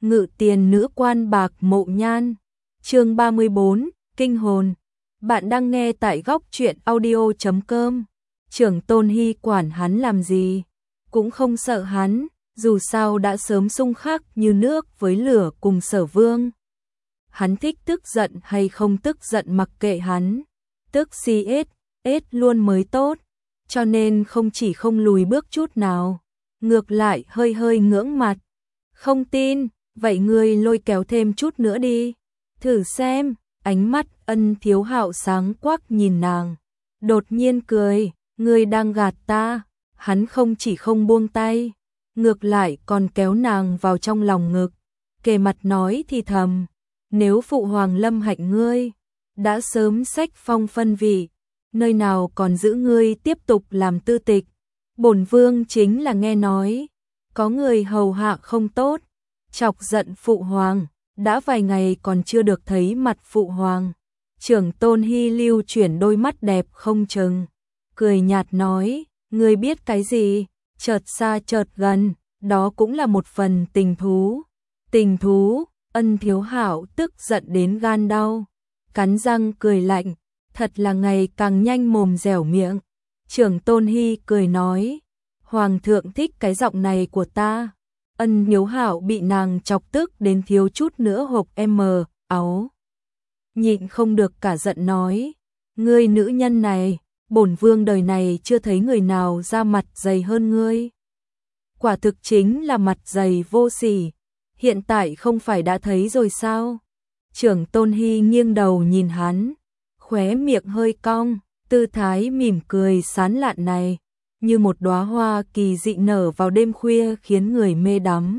Ngự tiền nữ quan bạc mộ nhan. Chương 34, kinh hồn. Bạn đang nghe tại góc truyện audio.com. Trưởng Tôn Hy quản hắn làm gì? Cũng không sợ hắn, dù sao đã sớm xung khắc như nước với lửa cùng Sở Vương. Hắn thích tức giận hay không tức giận mặc kệ hắn. Tức si ết luôn mới tốt. Cho nên không chỉ không lùi bước chút nào, ngược lại hơi hơi ngưỡng mặt. Không tin, vậy ngươi lôi kéo thêm chút nữa đi. Thử xem, ánh mắt Ân Thiếu Hạo sáng quắc nhìn nàng. Đột nhiên cười, ngươi đang gạt ta. Hắn không chỉ không buông tay, ngược lại còn kéo nàng vào trong lòng ngực. Kề mặt nói thì thầm, nếu phụ hoàng lâm hạnh ngươi, đã sớm xách phong phân vị, nơi nào còn giữ ngươi tiếp tục làm tư tịch. Bổn vương chính là nghe nói, có người hầu hạ không tốt, chọc giận phụ hoàng, đã vài ngày còn chưa được thấy mặt phụ hoàng. Trưởng Tôn Hy lưu chuyển đôi mắt đẹp không chừng, cười nhạt nói, ngươi biết cái gì, chợt xa chợt gần, đó cũng là một phần tình thú. Tình thú, Ân Thiếu Hạo tức giận đến gan đau, cắn răng cười lạnh, thật là ngày càng nhanh mồm dẻo miệng. Trưởng Tôn Hy cười nói, hoàng thượng thích cái giọng này của ta. Ân Thiếu Hạo bị nàng chọc tức đến thiếu chút nữa hộc áo. Nhịn không được cả giận nói, ngươi nữ nhân này, bổn vương đời này chưa thấy người nào ra mặt dày hơn ngươi. Quả thực chính là mặt dày vô sỉ, hiện tại không phải đã thấy rồi sao? Trưởng Tôn Hy nghiêng đầu nhìn hắn, khóe miệng hơi cong, tư thái mỉm cười sán lạn này, như một đóa hoa kỳ dị nở vào đêm khuya khiến người mê đắm.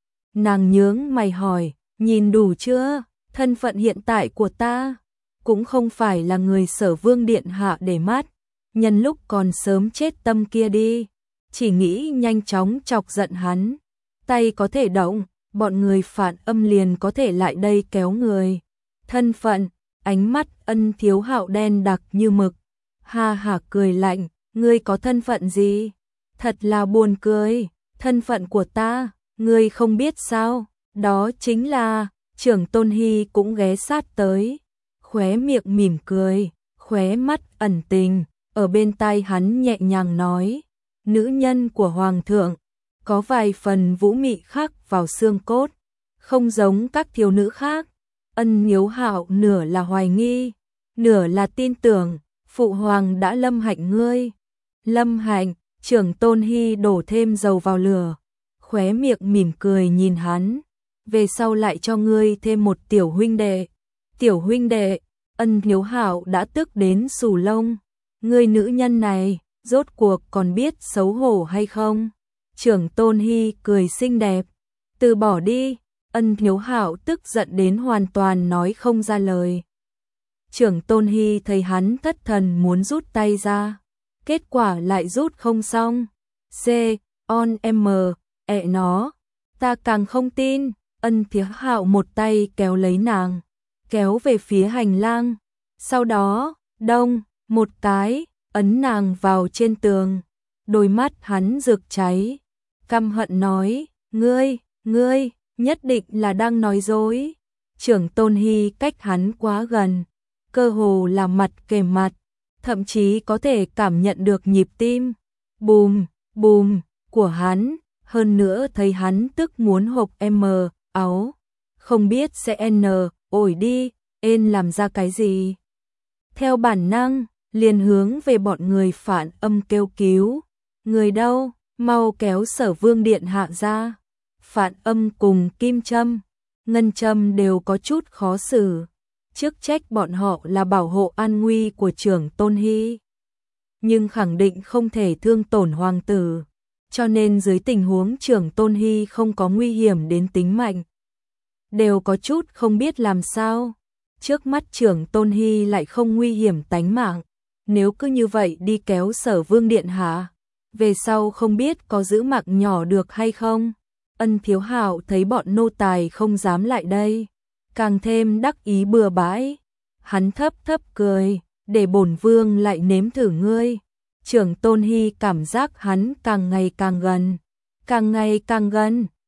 Nàng nhướng mày hỏi, nhìn đủ chưa? Thân phận hiện tại của ta cũng không phải là người Sở Vương điện hạ để mắt, nhân lúc còn sớm chết tâm kia đi, chỉ nghĩ nhanh chóng chọc giận hắn, tay có thể động, bọn người phản âm liền có thể lại đây kéo người. Thân phận, ánh mắt Ân Thiếu Hạo đen đặc như mực, ha hả cười lạnh, ngươi có thân phận gì? Thật là buồn cười, thân phận của ta, ngươi không biết sao? Đó chính là, Trưởng Tôn Hy cũng ghé sát tới, khóe miệng mỉm cười, khóe mắt ẩn tình, ở bên tai hắn nhẹ nhàng nói, nữ nhân của hoàng thượng, có vài phần vũ mị khắc vào xương cốt, không giống các thiếu nữ khác. Ân Thiếu Hạo nửa là hoài nghi, nửa là tin tưởng, phụ hoàng đã lâm hạnh ngươi. Lâm hạnh, Trưởng Tôn Hy đổ thêm dầu vào lửa, khóe miệng mỉm cười nhìn hắn, về sau lại cho ngươi thêm một tiểu huynh đệ. Tiểu huynh đệ, Ân Thiếu Hạo đã tức đến xù lông, ngươi nữ nhân này, rốt cuộc còn biết xấu hổ hay không? Trưởng Tôn Hy cười xinh đẹp, từ bỏ đi. Ân Thiếu Hạo tức giận đến hoàn toàn nói không ra lời. Trưởng Tôn Hy thấy hắn thất thần muốn rút tay ra, kết quả lại rút không xong. Nó, ta càng không tin. Ân Thiếu Hạo một tay kéo lấy nàng, kéo về phía hành lang, sau đó, đông, một cái, ấn nàng vào trên tường. Đôi mắt hắn rực cháy, căm hận nói, ngươi, nhất định là đang nói dối. Trưởng Tôn Hy cách hắn quá gần, cơ hồ là mặt kề mặt, thậm chí có thể cảm nhận được nhịp tim bùm bùm của hắn, hơn nữa thấy hắn tức muốn hộc áo, không biết sẽ ổi đi, làm ra cái gì. Theo bản năng, liền hướng về bọn người phản âm kêu cứu, người đâu, mau kéo Sở Vương điện hạ ra. Phản âm cùng Kim Trâm, Ngân Trâm đều có chút khó xử, chức trách bọn họ là bảo hộ an nguy của Trưởng Tôn Hy, nhưng khẳng định không thể thương tổn hoàng tử, cho nên dưới tình huống Trưởng Tôn Hy không có nguy hiểm đến tính mạng, đều có chút không biết làm sao. Trước mắt Trưởng Tôn Hy lại không nguy hiểm tánh mạng, nếu cứ như vậy đi kéo Sở Vương điện hạ, về sau không biết có giữ mạng nhỏ được hay không. Ân Thiếu Hạo thấy bọn nô tài không dám lại đây, càng thêm đắc ý bừa bãi. Hắn thấp cười, để bổn vương lại nếm thử ngươi. Trưởng Tôn Hy cảm giác hắn càng ngày càng gần,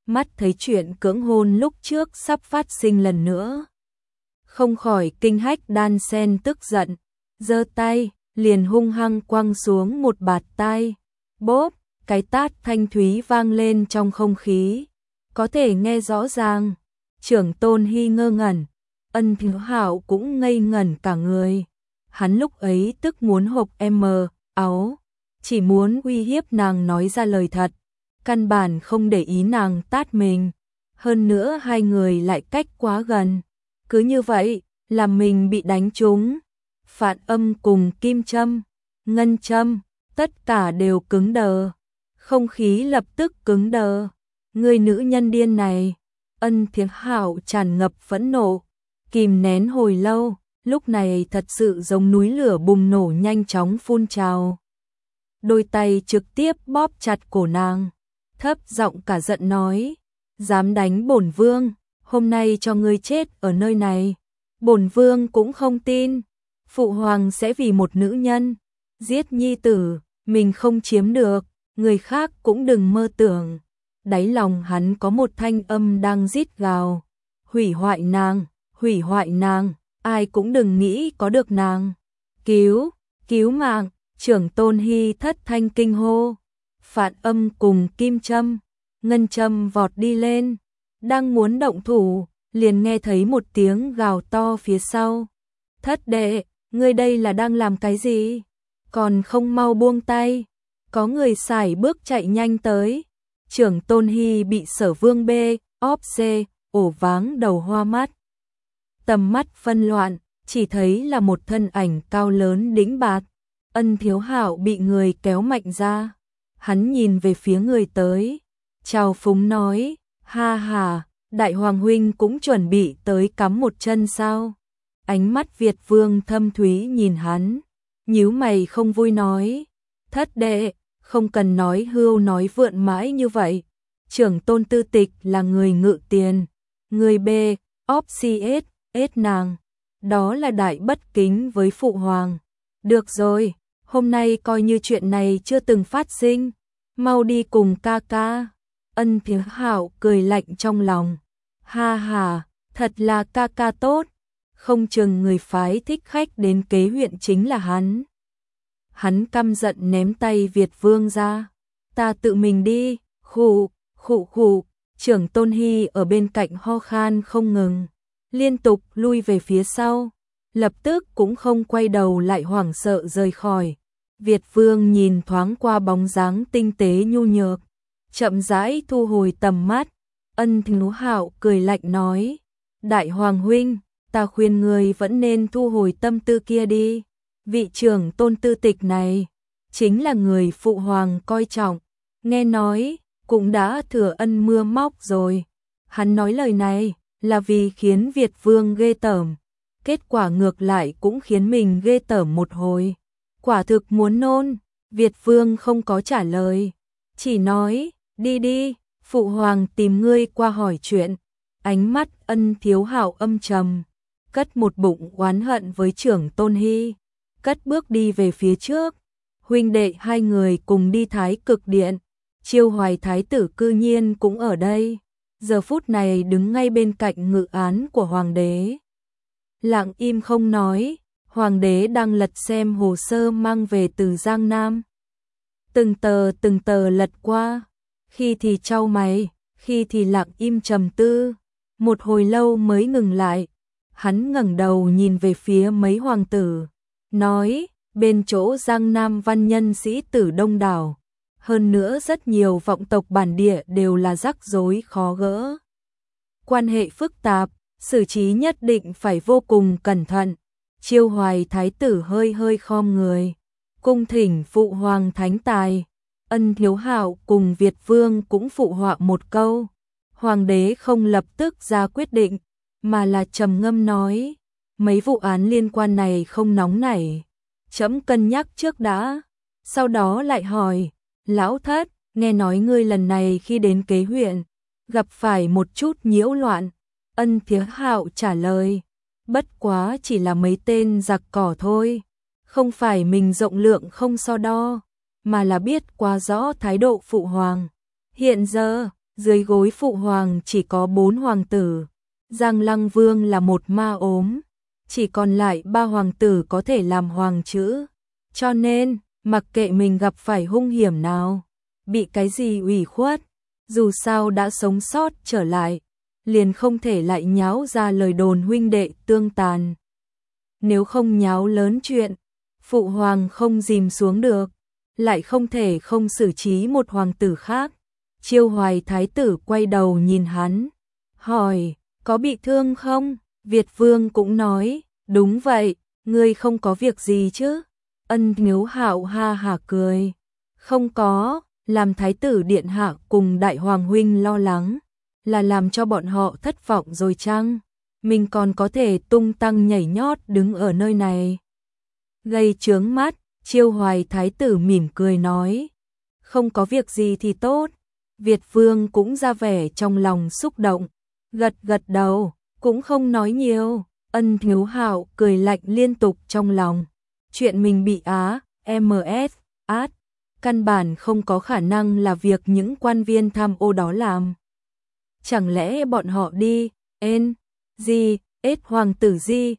mắt thấy chuyện cưỡng hôn lúc trước sắp phát sinh lần nữa. Không khỏi kinh hách đan sen tức giận, giơ tay, liền hung hăng quăng xuống một bạt tai. Bốp, cái tát thanh thúy vang lên trong không khí. Có thể nghe rõ ràng. Trưởng Tôn Hy ngơ ngẩn, Ân Thiếu Hạo cũng ngây ngẩn cả người. Hắn lúc ấy tức muốn hộc áo, chỉ muốn uy hiếp nàng nói ra lời thật, căn bản không để ý nàng tát mình. Hơn nữa hai người lại cách quá gần. Cứ như vậy, làm mình bị đánh trúng. Phạn Âm cùng Kim Châm, Ngân Châm, tất cả đều cứng đờ. Không khí lập tức cứng đờ. Người nữ nhân điên này. Ân Thiếu Hạo tràn ngập phẫn nộ, kìm nén hồi lâu, lúc này thật sự giống núi lửa bùng nổ nhanh chóng phun trào. Đôi tay trực tiếp bóp chặt cổ nàng, thấp giọng cả giận nói, dám đánh bổn vương, hôm nay cho ngươi chết ở nơi này. Bổn vương cũng không tin, phụ hoàng sẽ vì một nữ nhân giết nhi tử, mình không chiếm được, người khác cũng đừng mơ tưởng. Đáy lòng hắn có một thanh âm đang rít gào, hủy hoại nàng, ai cũng đừng nghĩ có được nàng. Cứu mạng, Trưởng Tôn Hy thất thanh kinh hô. Phạn Âm cùng Kim Châm, Ngân Châm vọt đi lên, đang muốn động thủ, liền nghe thấy một tiếng gào to phía sau. Thất đệ, ngươi đây là đang làm cái gì? Còn không mau buông tay. Có người sải bước chạy nhanh tới. Trưởng Tôn Hy bị Sở Vương B, óp C, ổ váng đầu hoa mắt. Tầm mắt phân loạn, chỉ thấy là một thân ảnh cao lớn đĩnh bạt. Ân Thiếu Hạo bị người kéo mạnh ra. Hắn nhìn về phía người tới, chào phúng nói, ha ha, Đại Hoàng huynh cũng chuẩn bị tới cắm một chân sao? Ánh mắt Việt Vương thâm thúy nhìn hắn, nhíu mày không vui nói, thất đệ, không cần nói hưu nói vượn mãi như vậy. Trưởng Tôn Tư Tịch là người ngự tiền, người B, óp CS nàng, đó là đại bất kính với phụ hoàng. Được rồi, hôm nay coi như chuyện này chưa từng phát sinh, mau đi cùng ca ca. Ân Thiếu Hạo cười lạnh trong lòng, ha ha, thật là ca ca tốt, không chừng người phái thích khách đến kế huyện chính là hắn. Hắn căm giận ném tay Việt Vương ra, ta tự mình đi. Khụ. Trưởng Tôn Hy ở bên cạnh ho khan không ngừng, liên tục lui về phía sau, lập tức cũng không quay đầu lại hoảng sợ rời khỏi. Việt Vương nhìn thoáng qua bóng dáng tinh tế nhu nhược, chậm rãi thu hồi tầm mắt. Ân Thiếu Hạo cười lạnh nói, Đại Hoàng huynh, ta khuyên người vẫn nên thu hồi tâm tư kia đi. Vị trưởng Tôn Tư Tịch này chính là người phụ hoàng coi trọng, nghe nói cũng đã thừa ân mưa móc rồi. Hắn nói lời này là vì khiến Việt Vương ghê tởm, kết quả ngược lại cũng khiến mình ghê tởm một hồi. Quả thực muốn nôn. Việt Vương không có trả lời, chỉ nói, đi đi, phụ hoàng tìm ngươi qua hỏi chuyện. Ánh mắt Ân Thiếu Hạo âm trầm, cất một bụng oán hận với trưởng Tôn Hy, cất bước đi về phía trước. Huynh đệ hai người cùng đi Thái Cực Điện, Chiêu Hoài Thái tử cư nhiên cũng ở đây, giờ phút này đứng ngay bên cạnh ngự án của hoàng đế. Lặng im không nói, hoàng đế đang lật xem hồ sơ mang về từ Giang Nam. Từng tờ lật qua, khi thì chau mày, khi thì lặng im trầm tư, một hồi lâu mới ngừng lại. Hắn ngẩng đầu nhìn về phía mấy hoàng tử, nói, bên chỗ Giang Nam văn nhân sĩ tử đông đảo, hơn nữa rất nhiều vọng tộc bản địa đều là rắc rối khó gỡ. Quan hệ phức tạp, xử trí nhất định phải vô cùng cẩn thận. Chiêu Hoài Thái tử hơi khom người, cung thỉnh phụ hoàng thánh tài. Ân Thiếu Hạo cùng Việt Vương cũng phụ họa một câu. Hoàng đế không lập tức ra quyết định, mà là trầm ngâm nói, mấy vụ án liên quan này không nóng nảy, trẫm cân nhắc trước đã. Sau đó lại hỏi, lão thất, nghe nói ngươi lần này khi đến kế huyện, gặp phải một chút nhiễu loạn. Ân Thiếu Hạo trả lời, bất quá chỉ là mấy tên giặc cỏ thôi, không phải mình rộng lượng không so đo, mà là biết quá rõ thái độ phụ hoàng. Hiện giờ, Dưới gối phụ hoàng chỉ có 4 hoàng tử, Giang Lăng Vương là một ma ốm, chỉ còn lại 3 hoàng tử có thể làm hoàng chữ. Cho nên, mặc kệ mình gặp phải hung hiểm nào, bị cái gì ủy khuất, dù sao đã sống sót trở lại, liền không thể lại nháo ra lời đồn huynh đệ tương tàn. Nếu không nháo lớn chuyện, phụ hoàng không dìm xuống được, lại không thể không xử trí một hoàng tử khác. Chiêu Hoài thái tử quay đầu nhìn hắn, hỏi, có bị thương không? Việt Vương cũng nói, đúng vậy, ngươi không có việc gì chứ? Ân Hiếu Hạo ha hả cười, không có, làm thái tử điện hạ cùng đại hoàng huynh lo lắng, là làm cho bọn họ thất vọng rồi chăng? Mình còn có thể tung tăng nhảy nhót đứng ở nơi này. Gây chướng mắt, Chiêu Hoài thái tử mỉm cười nói, không có việc gì thì tốt. Việt Vương cũng ra vẻ trong lòng xúc động, gật gật đầu, cũng không nói nhiều. Ân Hiếu Hạo cười lạnh liên tục trong lòng. Chuyện mình bị át, căn bản không có khả năng là việc những quan viên tham ô đó làm. Chẳng lẽ bọn họ đi, hoàng tử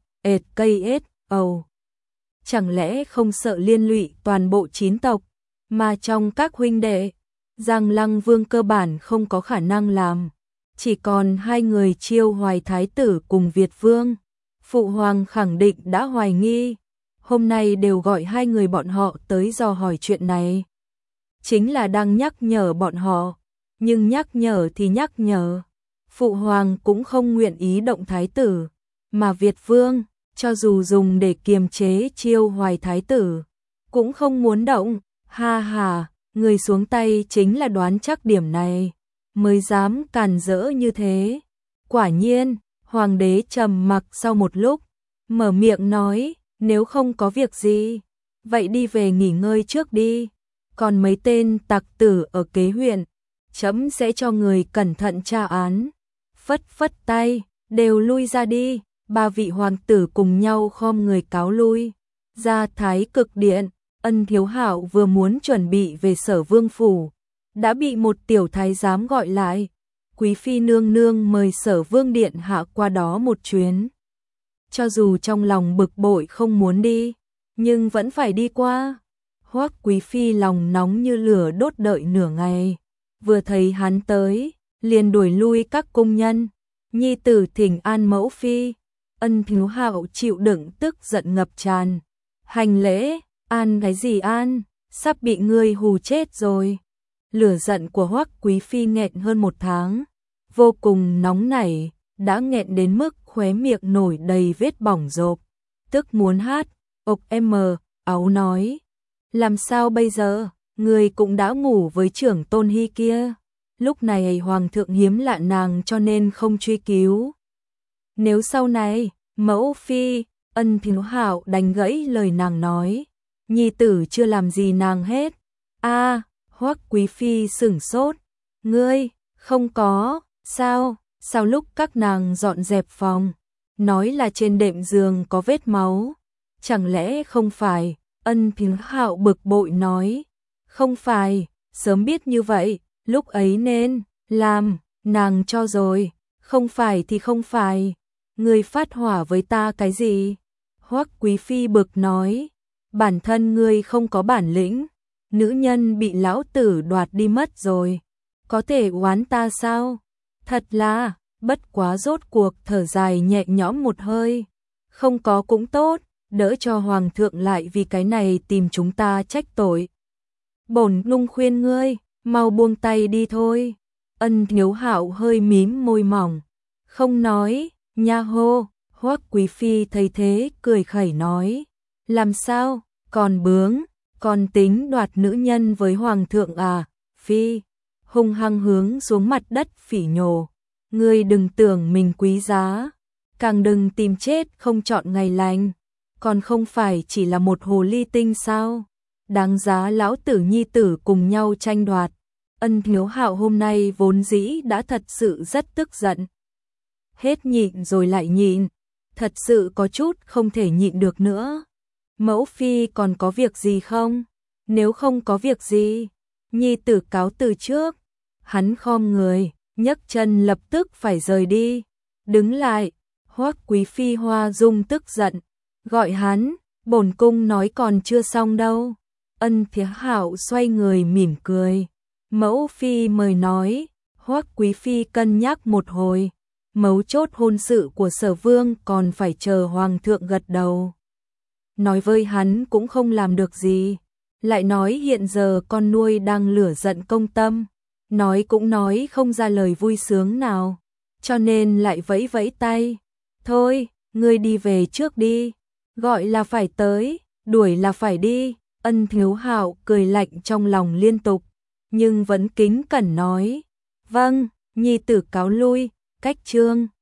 chẳng lẽ không sợ liên lụy toàn bộ 9 tộc, mà trong các huynh đệ, Giang Lăng Vương cơ bản không có khả năng làm. Chỉ còn 2 người Chiêu Hoài thái tử cùng Việt Vương. Phụ hoàng khẳng định đã hoài nghi, hôm nay đều gọi 2 người bọn họ tới dò hỏi chuyện này. Chính là đang nhắc nhở bọn họ, nhưng nhắc nhở thì nhắc nhở. Phụ hoàng cũng không nguyện ý động thái tử, mà Việt Vương, cho dù dùng để kiềm chế Chiêu Hoài thái tử, cũng không muốn động. Ha ha, người xuống tay chính là đoán chắc điểm này, mới dám càn rỡ như thế. Quả nhiên, hoàng đế trầm mặc sau một lúc, mở miệng nói, nếu không có việc gì, vậy đi về nghỉ ngơi trước đi. Còn mấy tên tặc tử ở kế huyện, trẫm sẽ cho người cẩn thận tra án. Phất phất tay, đều lui ra đi. 3 vị hoàng tử cùng nhau khom người cáo lui. Ra Thái Cực Điện, Ân Hiếu Hạo vừa muốn chuẩn bị về Sở Vương phủ, đã bị một tiểu thái giám gọi lại. Quý phi nương nương mời Sở Vương điện hạ qua đó một chuyến. Cho dù trong lòng bực bội không muốn đi, nhưng vẫn phải đi qua. Hoắc quý phi lòng nóng như lửa đốt đợi nửa ngày, vừa thấy hắn tới, liền đuổi lui các cung nhân. Nhi tử thỉnh an mẫu phi. Ân Hiếu Hạo chịu đựng tức giận ngập tràn. Hành lễ, an cái gì an, sắp bị ngươi hù chết rồi. Lửa giận của Hoắc quý phi nghẹn hơn 1 tháng, vô cùng nóng nảy, đã nghẹn đến mức khóe miệng nổi đầy vết bỏng rộp, tức muốn hát. Áo nói, làm sao bây giờ, người cũng đã ngủ với trưởng tôn hy kia. Lúc này hoàng thượng hiếm lạ nàng cho nên không truy cứu. Nếu sau này, mẫu phi, Ân Hiếu Hạo đánh gãy lời nàng nói, nhi tử chưa làm gì nàng hết. Hoắc quý phi sửng sốt, ngươi, không có, sao lúc các nàng dọn dẹp phòng, nói là trên đệm giường có vết máu, chẳng lẽ không phải? Ân Hiếu Hạo bực bội nói, không phải, sớm biết như vậy, lúc ấy nên làm, nàng cho rồi, không phải thì không phải, ngươi phát hỏa với ta cái gì? Hoắc quý phi bực nói, bản thân ngươi không có bản lĩnh, nữ nhân bị lão tử đoạt đi mất rồi, có thể oán ta sao? Thật là, bất quá rốt cuộc thở dài nhẹ nhõm một hơi, không có cũng tốt, đỡ cho hoàng thượng lại vì cái này tìm chúng ta trách tội. Bổn nung khuyên ngươi, mau buông tay đi thôi. Ân Hiếu Hạo hơi mím môi mỏng, không nói. Nha hô. Hoắc quý phi thấy thế cười khẩy nói, làm sao, còn bướng, còn tính đoạt nữ nhân với hoàng thượng à? Phi hung hăng hướng xuống mặt đất phỉ nhổ, ngươi đừng tưởng mình quý giá, càng đừng tìm chết không chọn ngày lành, còn không phải chỉ là một hồ ly tinh sao? Đáng giá lão tử nhi tử cùng nhau tranh đoạt. Ân Hiếu Hạo hôm nay vốn dĩ đã thật sự rất tức giận, hết nhịn rồi lại nhịn, thật sự có chút không thể nhịn được nữa. Mẫu phi còn có việc gì không? Nếu không có việc gì, nhi tử cáo từ trước. Hắn khom người, nhấc chân lập tức phải rời đi. Đứng lại, Hoắc Quý Phi Hoa Dung tức giận, gọi hắn, bổn cung nói còn chưa xong đâu. Ân Thiế Hạo xoay người mỉm cười. Mẫu phi mời nói. Hoắc Quý Phi cân nhắc một hồi. Mấu chốt hôn sự của Sở Vương còn phải chờ Hoàng thượng gật đầu. Nói với hắn cũng không làm được gì. Lại nói hiện giờ con nuôi đang lửa giận công tâm. Nói cũng nói không ra lời vui sướng nào. Cho nên lại vẫy vẫy tay. Thôi, ngươi đi về trước đi. Gọi là phải tới, đuổi là phải đi. Ân Thiếu Hạo cười lạnh trong lòng liên tục. Nhưng vẫn kính cẩn nói. Vâng, nhi tử cáo lui, cách trương.